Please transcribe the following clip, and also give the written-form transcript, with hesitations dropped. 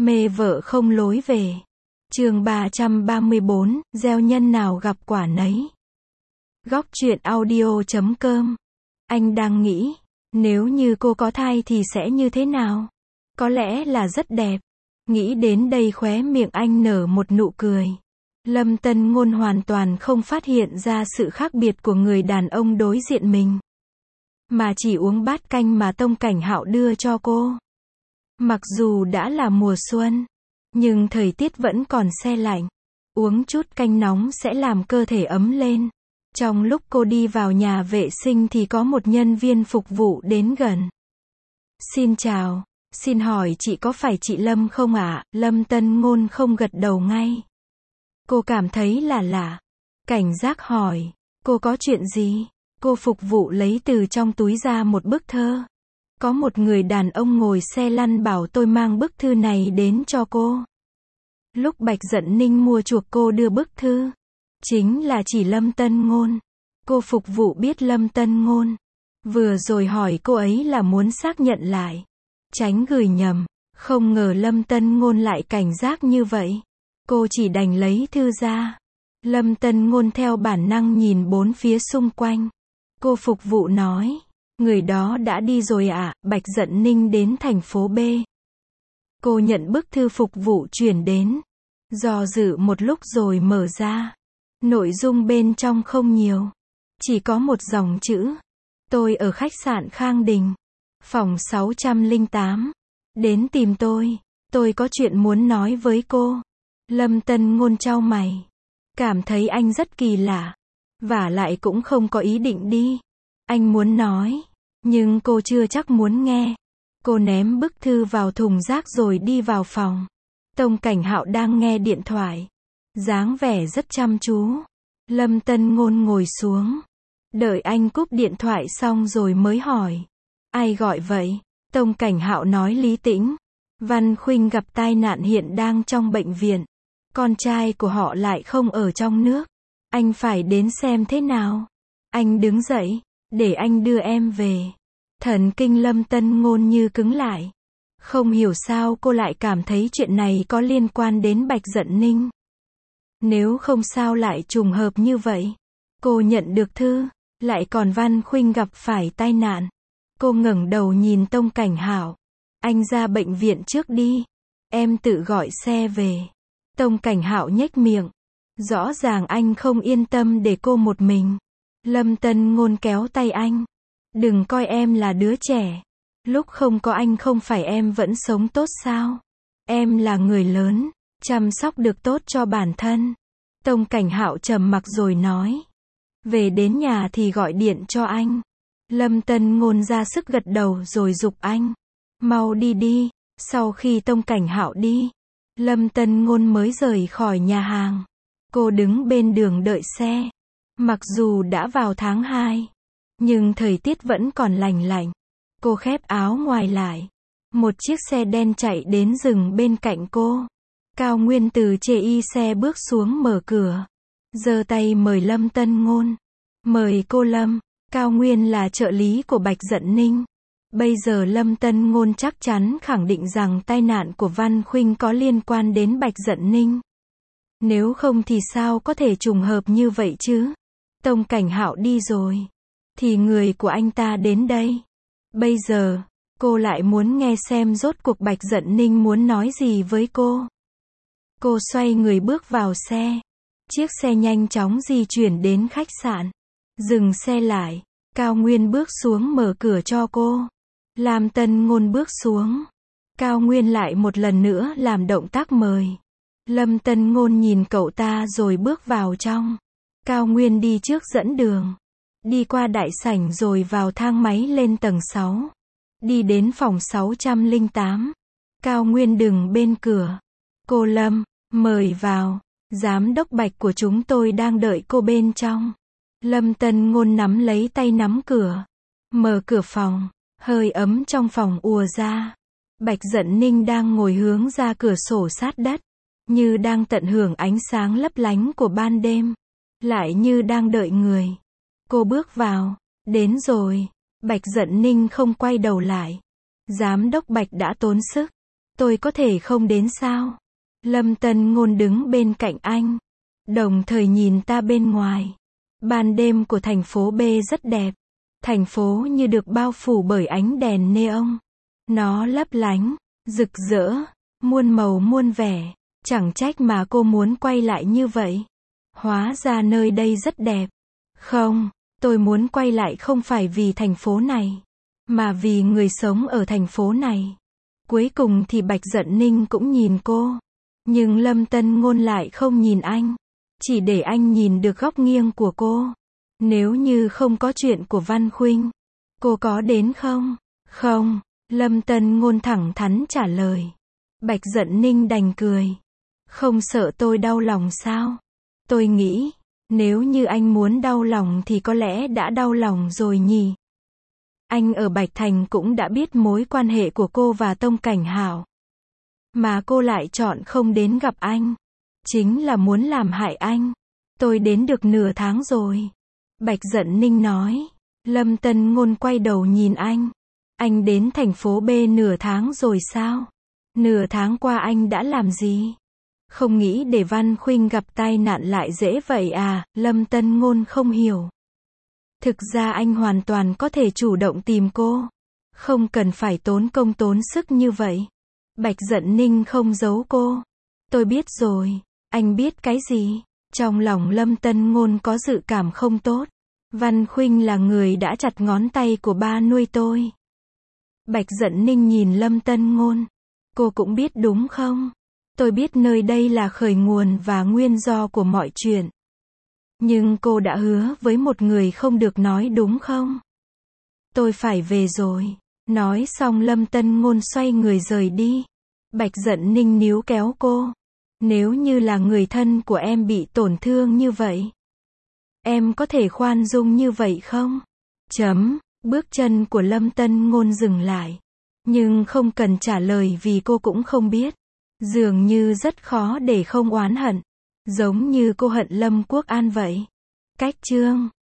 Mê vợ không lối về. Chương 334, gieo nhân nào gặp quả nấy. Góc truyện audio.com. Anh đang nghĩ, nếu như cô có thai thì sẽ như thế nào? Có lẽ là rất đẹp. Nghĩ đến đây khóe miệng anh nở một nụ cười. Lâm Tân Ngôn hoàn toàn không phát hiện ra sự khác biệt của người đàn ông đối diện mình, mà chỉ uống bát canh mà Tông Cảnh Hạo đưa cho cô. Mặc dù đã là mùa xuân, nhưng thời tiết vẫn còn se lạnh. Uống chút canh nóng sẽ làm cơ thể ấm lên. Trong lúc cô đi vào nhà vệ sinh thì có một nhân viên phục vụ đến gần. Xin chào, xin hỏi chị có phải chị Lâm không ạ? Lâm Tân Ngôn không gật đầu ngay. Cô cảm thấy là lạ. Cảnh giác hỏi, cô có chuyện gì? Cô phục vụ lấy từ trong túi ra một bức thơ. Có một người đàn ông ngồi xe lăn bảo tôi mang bức thư này đến cho cô. Lúc Bạch Dận Ninh mua chuộc cô đưa bức thư, chính là chỉ Lâm Tân Ngôn. Cô phục vụ biết Lâm Tân Ngôn vừa rồi hỏi cô ấy là muốn xác nhận lại, tránh gửi nhầm. Không ngờ Lâm Tân Ngôn lại cảnh giác như vậy. Cô chỉ đành lấy thư ra. Lâm Tân Ngôn theo bản năng nhìn bốn phía xung quanh. Cô phục vụ nói, người đó đã đi rồi ạ. Bạch Dận Ninh đến thành phố B. Cô nhận bức thư phục vụ chuyển đến, do dự một lúc rồi mở ra. Nội dung bên trong không nhiều, chỉ có một dòng chữ: tôi ở khách sạn Khang Đình, phòng 608. Đến tìm tôi có chuyện muốn nói với cô. Lâm Tân Ngôn chau mày, cảm thấy anh rất kỳ lạ, vả lại cũng không có ý định đi. Anh muốn nói, nhưng cô chưa chắc muốn nghe. Cô ném bức thư vào thùng rác rồi đi vào phòng. Tông Cảnh Hạo đang nghe điện thoại, dáng vẻ rất chăm chú. Lâm Tân Ngôn ngồi xuống, đợi anh cúp điện thoại xong rồi mới hỏi, ai gọi vậy? Tông Cảnh Hạo nói lý tĩnh, Văn Khuynh gặp tai nạn hiện đang trong bệnh viện. Con trai của họ lại không ở trong nước. Anh phải đến xem thế nào. Anh đứng dậy, để anh đưa em về. Thần kinh Lâm Tân Ngôn như cứng lại. Không hiểu sao cô lại cảm thấy chuyện này có liên quan đến Bạch Dận Ninh. Nếu không sao lại trùng hợp như vậy. Cô nhận được thư, lại còn Văn Khuynh gặp phải tai nạn. Cô ngẩng đầu nhìn Tông Cảnh Hạo. Anh ra bệnh viện trước đi, em tự gọi xe về. Tông Cảnh Hạo nhếch miệng. Rõ ràng anh không yên tâm để cô một mình. Lâm Tân Ngôn kéo tay anh. Đừng coi em là đứa trẻ. Lúc không có anh không phải em vẫn sống tốt sao? Em là người lớn, chăm sóc được tốt cho bản thân. Tông Cảnh Hạo trầm mặc rồi nói, về đến nhà thì gọi điện cho anh. Lâm Tân Ngôn ra sức gật đầu rồi giục anh, mau đi đi. Sau khi Tông Cảnh Hạo đi, Lâm Tân Ngôn mới rời khỏi nhà hàng. Cô đứng bên đường đợi xe. Mặc dù đã vào tháng 2, nhưng thời tiết vẫn còn lành lạnh. Cô khép áo ngoài lại. Một chiếc xe đen chạy đến dừng bên cạnh cô. Cao Nguyên từ chê xe bước xuống mở cửa, giơ tay mời Lâm Tân Ngôn. Mời cô Lâm. Cao Nguyên là trợ lý của Bạch Dận Ninh. Bây giờ Lâm Tân Ngôn chắc chắn khẳng định rằng tai nạn của Văn Khuynh có liên quan đến Bạch Dận Ninh. Nếu không thì sao có thể trùng hợp như vậy chứ? Tông Cảnh Hạo đi rồi, thì người của anh ta đến đây. Bây giờ, cô lại muốn nghe xem rốt cuộc Bạch Dận Ninh muốn nói gì với cô. Cô xoay người bước vào xe. Chiếc xe nhanh chóng di chuyển đến khách sạn. Dừng xe lại. Cao Nguyên bước xuống mở cửa cho cô. Lâm Tân Ngôn bước xuống. Cao Nguyên lại một lần nữa làm động tác mời. Lâm Tân Ngôn nhìn cậu ta rồi bước vào trong. Cao Nguyên đi trước dẫn đường. Đi qua đại sảnh rồi vào thang máy lên tầng 6. Đi đến phòng 608. Cao Nguyên đứng bên cửa. Cô Lâm, mời vào. Giám đốc Bạch của chúng tôi đang đợi cô bên trong. Lâm Tân Ngôn nắm lấy tay nắm cửa. Mở cửa phòng. Hơi ấm trong phòng ùa ra. Bạch Dận Ninh đang ngồi hướng ra cửa sổ sát đất, như đang tận hưởng ánh sáng lấp lánh của ban đêm, lại như đang đợi người. Cô bước vào. Đến rồi. Bạch Dận Ninh không quay đầu lại. Giám đốc Bạch đã tốn sức Tôi có thể không đến sao? Lâm Tân Ngôn đứng bên cạnh anh, đồng thời nhìn ta bên ngoài. Ban đêm của thành phố B rất đẹp. Thành phố như được bao phủ bởi ánh đèn neon. Nó lấp lánh, rực rỡ, muôn màu muôn vẻ. Chẳng trách mà cô muốn quay lại như vậy. Hóa ra nơi đây rất đẹp. Không, tôi muốn quay lại không phải vì thành phố này, mà vì người sống ở thành phố này. Cuối cùng thì Bạch Dận Ninh cũng nhìn cô. Nhưng Lâm Tân Ngôn lại không nhìn anh. Chỉ để anh nhìn được góc nghiêng của cô. Nếu như không có chuyện của Văn Khuynh, cô có đến không? Không, Lâm Tân Ngôn thẳng thắn trả lời. Bạch Dận Ninh đành cười. Không sợ tôi đau lòng sao? Tôi nghĩ, nếu như anh muốn đau lòng thì có lẽ đã đau lòng rồi nhỉ? Anh ở Bạch Thành cũng đã biết mối quan hệ của cô và Tông Cảnh Hạo. Mà cô lại chọn không đến gặp anh. Chính là muốn làm hại anh. Tôi đến được nửa tháng rồi. Bạch Dận Ninh nói. Lâm Tân Ngôn quay đầu nhìn anh. Anh đến thành phố B nửa tháng rồi sao? Nửa tháng qua anh đã làm gì? Không nghĩ để Văn Khuynh gặp tai nạn lại dễ vậy à? Lâm Tân Ngôn không hiểu. Thực ra anh hoàn toàn có thể chủ động tìm cô. Không cần phải tốn công tốn sức như vậy. Bạch Dận Ninh không giấu cô. Tôi biết rồi. Anh biết cái gì? Trong lòng Lâm Tân Ngôn có dự cảm không tốt. Văn Khuynh là người đã chặt ngón tay của ba nuôi tôi. Bạch Dận Ninh nhìn Lâm Tân Ngôn. Cô cũng biết đúng không? Tôi biết nơi đây là khởi nguồn và nguyên do của mọi chuyện. Nhưng cô đã hứa với một người không được nói đúng không? Tôi phải về rồi. Nói xong Lâm Tân Ngôn xoay người rời đi. Bạch Dận Ninh níu kéo cô. Nếu như là người thân của em bị tổn thương như vậy, em có thể khoan dung như vậy không? Bước chân của Lâm Tân Ngôn dừng lại. Nhưng không cần trả lời vì cô cũng không biết. Dường như rất khó để không oán hận. Giống như cô hận Lâm Quốc An vậy. Cách chương